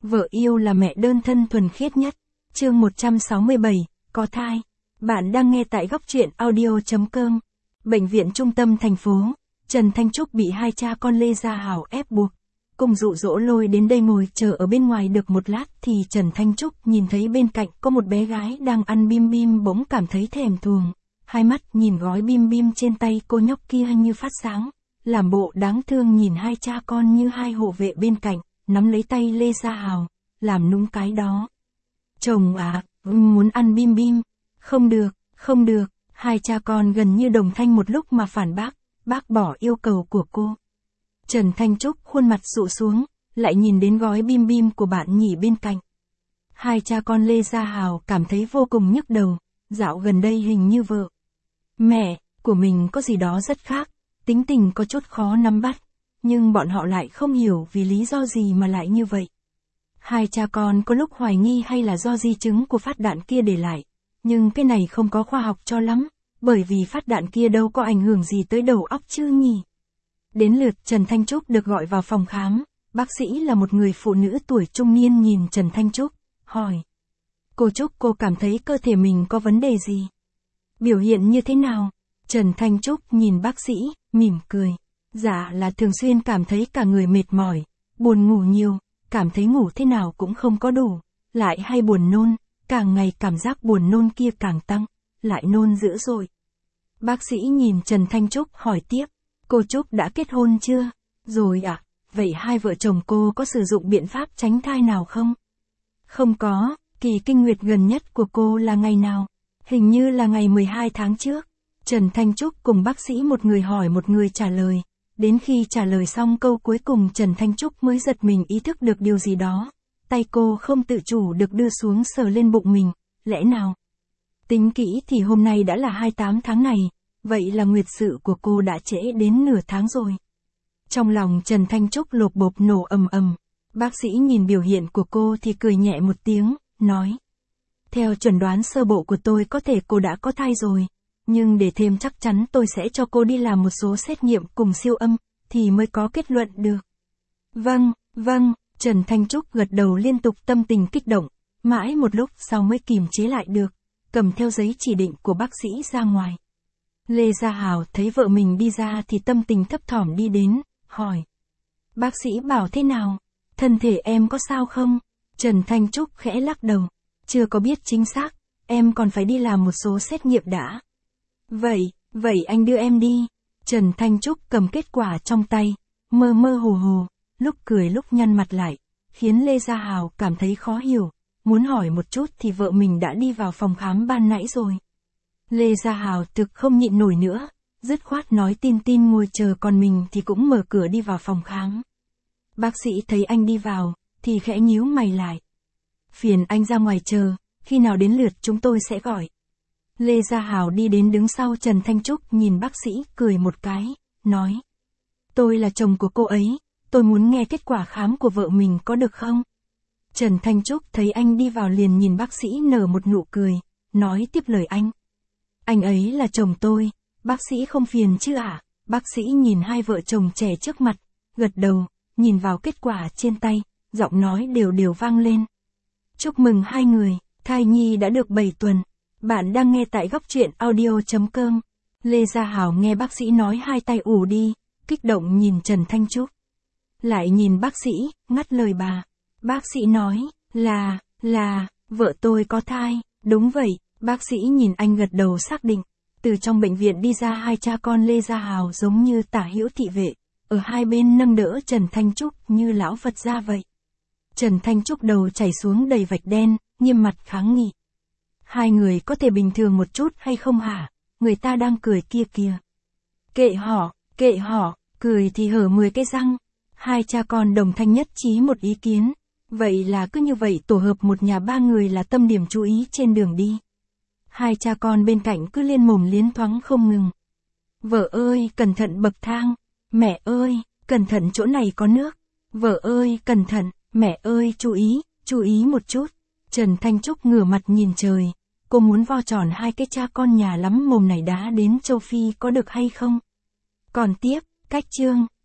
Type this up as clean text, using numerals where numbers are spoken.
Vợ yêu là mẹ đơn thân thuần khiết nhất. Chương 167, có thai. Bạn đang nghe tại góc truyện audio.com. Bệnh viện trung tâm thành phố, Trần Thanh Trúc bị hai cha con Lê Gia Hảo ép buộc, cùng dụ dỗ lôi đến đây ngồi chờ ở bên ngoài được một lát thì Trần Thanh Trúc nhìn thấy bên cạnh có một bé gái đang ăn bim bim bỗng cảm thấy thèm thuồng. Hai mắt nhìn gói bim bim trên tay cô nhóc kia như phát sáng, làm bộ đáng thương nhìn hai cha con như hai hộ vệ bên cạnh, nắm lấy tay Lê Gia Hảo, làm nũng cái đó. Chồng à, muốn ăn bim bim. Không được, hai cha con gần như đồng thanh một lúc mà phản bác bỏ yêu cầu của cô. Trần Thanh Trúc khuôn mặt sụ xuống, lại nhìn đến gói bim bim của bạn nhỉ bên cạnh. Hai cha con Lê Gia Hảo cảm thấy vô cùng nhức đầu, dạo gần đây hình như vợ mẹ của mình có gì đó rất khác, tính tình có chút khó nắm bắt, nhưng bọn họ lại không hiểu vì lý do gì mà lại như vậy. Hai cha con có lúc hoài nghi hay là do di chứng của phát đạn kia để lại, nhưng cái này không có khoa học cho lắm, bởi vì phát đạn kia đâu có ảnh hưởng gì tới đầu óc chứ nhỉ. Đến lượt Trần Thanh Trúc được gọi vào phòng khám, bác sĩ là một người phụ nữ tuổi trung niên nhìn Trần Thanh Trúc, hỏi. Cô Trúc, cô cảm thấy cơ thể mình có vấn đề gì? Biểu hiện như thế nào? Trần Thanh Trúc nhìn bác sĩ, mỉm cười. Dạ là thường xuyên cảm thấy cả người mệt mỏi, buồn ngủ nhiều, cảm thấy ngủ thế nào cũng không có đủ, lại hay buồn nôn, càng ngày cảm giác buồn nôn kia càng tăng, lại nôn dữ dội. Bác sĩ nhìn Trần Thanh Trúc hỏi tiếp, cô Trúc đã kết hôn chưa? Rồi ạ, vậy hai vợ chồng cô có sử dụng biện pháp tránh thai nào không? Không có, kỳ kinh nguyệt gần nhất của cô là ngày nào? Hình như là ngày 12 tháng trước. Trần Thanh Trúc cùng bác sĩ một người hỏi một người trả lời. Đến khi trả lời xong câu cuối cùng Trần Thanh Trúc mới giật mình ý thức được điều gì đó. Tay cô không tự chủ được đưa xuống sờ lên bụng mình, lẽ nào? Tính kỹ thì hôm nay đã là 28 tháng này, vậy là nguyệt sự của cô đã trễ đến nửa tháng rồi. Trong lòng Trần Thanh Trúc lột bột nổ ầm ầm, bác sĩ nhìn biểu hiện của cô thì cười nhẹ một tiếng, nói. Theo chuẩn đoán sơ bộ của tôi có thể cô đã có thai rồi, nhưng để thêm chắc chắn tôi sẽ cho cô đi làm một số xét nghiệm cùng siêu âm, thì mới có kết luận được. Vâng, Trần Thanh Trúc gật đầu liên tục tâm tình kích động, mãi một lúc sau mới kìm chế lại được, cầm theo giấy chỉ định của bác sĩ ra ngoài. Lê Gia Hảo thấy vợ mình đi ra thì tâm tình thấp thỏm đi đến, hỏi. Bác sĩ bảo thế nào? Thân thể em có sao không? Trần Thanh Trúc khẽ lắc đầu. Chưa có biết chính xác, em còn phải đi làm một số xét nghiệm đã. Vậy anh đưa em đi. Trần Thanh Trúc cầm kết quả trong tay, mơ mơ hồ hồ, lúc cười lúc nhăn mặt lại, khiến Lê Gia Hảo cảm thấy khó hiểu, muốn hỏi một chút thì vợ mình đã đi vào phòng khám ban nãy rồi. Lê Gia Hảo thực không nhịn nổi nữa, dứt khoát nói tin ngồi chờ còn mình thì cũng mở cửa đi vào phòng khám. Bác sĩ thấy anh đi vào, thì khẽ nhíu mày lại. Phiền anh ra ngoài chờ, khi nào đến lượt chúng tôi sẽ gọi. Lê Gia Hảo đi đến đứng sau Trần Thanh Trúc nhìn bác sĩ cười một cái, nói. Tôi là chồng của cô ấy, tôi muốn nghe kết quả khám của vợ mình có được không? Trần Thanh Trúc thấy anh đi vào liền nhìn bác sĩ nở một nụ cười, nói tiếp lời anh. Anh ấy là chồng tôi, bác sĩ không phiền chứ ạ? Bác sĩ nhìn hai vợ chồng trẻ trước mặt, gật đầu, nhìn vào kết quả trên tay, giọng nói đều vang lên. Chúc mừng hai người, thai nhi đã được 7 tuần. Bạn đang nghe tại góc truyện audio.com. Lê Gia Hảo nghe bác sĩ nói hai tay ù đi, kích động nhìn Trần Thanh Trúc. Lại nhìn bác sĩ, ngắt lời bà. Bác sĩ nói, là, vợ tôi có thai, đúng vậy, bác sĩ nhìn anh gật đầu xác định. Từ trong bệnh viện đi ra hai cha con Lê Gia Hảo giống như tả hữu thị vệ, ở hai bên nâng đỡ Trần Thanh Trúc như lão Phật gia vậy. Trần Thanh Trúc đầu chảy xuống đầy vạch đen, nghiêm mặt kháng nghị. Hai người có thể bình thường một chút hay không hả? Người ta đang cười kia kìa. Kệ họ, cười thì hở 10 cái răng. Hai cha con đồng thanh nhất trí một ý kiến. Vậy là cứ như vậy tổ hợp một nhà ba người là tâm điểm chú ý trên đường đi. Hai cha con bên cạnh cứ liên mồm liến thoáng không ngừng. Vợ ơi, cẩn thận bậc thang. Mẹ ơi, cẩn thận chỗ này có nước. Vợ ơi, cẩn thận. Mẹ ơi, chú ý một chút. Trần Thanh Trúc ngửa mặt nhìn trời. Cô muốn vo tròn hai cái cha con nhà lắm mồm này đá đến châu Phi có được hay không? Còn tiếp, cách chương.